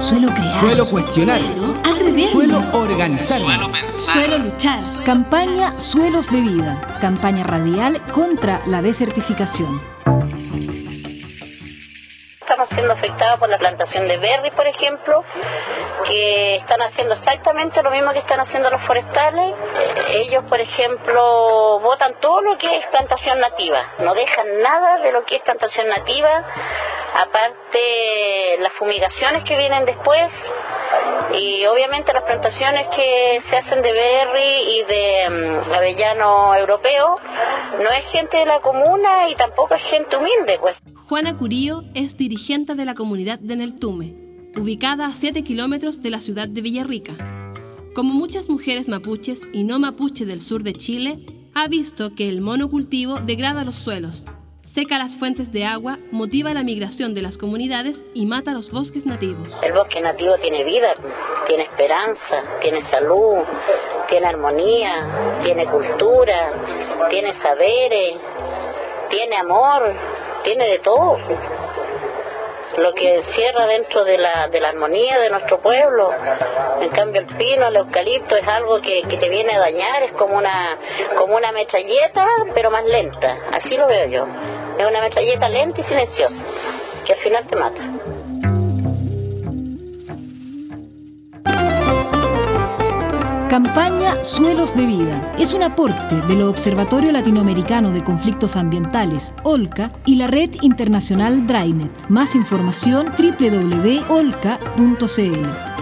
Suelo crear. Suelo cuestionar. Suelo atreverme. Suelo organizar. Suelo pensar. Suelo luchar. Campaña Suelos de Vida. Campaña radial contra la desertificación. Estamos siendo afectados por la plantación de berry, por ejemplo, que están haciendo exactamente lo mismo que están haciendo los forestales. Ellos, por ejemplo, botan todo lo que es plantación nativa, no dejan nada de lo que es plantación nativa, aparte las fumigaciones que vienen después, y obviamente las plantaciones que se hacen de berry y de avellano europeo. No es gente de la comuna y tampoco es gente humilde, pues. Juana Curío es dirigente de la comunidad de Neltume, ubicada a 7 kilómetros de la ciudad de Villarrica. Como muchas mujeres mapuches y no mapuche del sur de Chile, ha visto que el monocultivo degrada los suelos, seca las fuentes de agua, motiva la migración de las comunidades y mata los bosques nativos. El bosque nativo tiene vida, tiene esperanza, tiene salud, tiene armonía, tiene cultura, tiene saberes, tiene amor, tiene de todo. Lo que encierra dentro de la armonía de nuestro pueblo. En cambio el pino, el eucalipto es algo que te viene a dañar, es como una metralleta, pero más lenta, así lo veo yo. Es una metralleta lenta y silenciosa, que al final te mata. Campaña Suelos de Vida es un aporte del Observatorio Latinoamericano de Conflictos Ambientales, OLCA, y la Red Internacional Drainet. Más información www.olca.cl.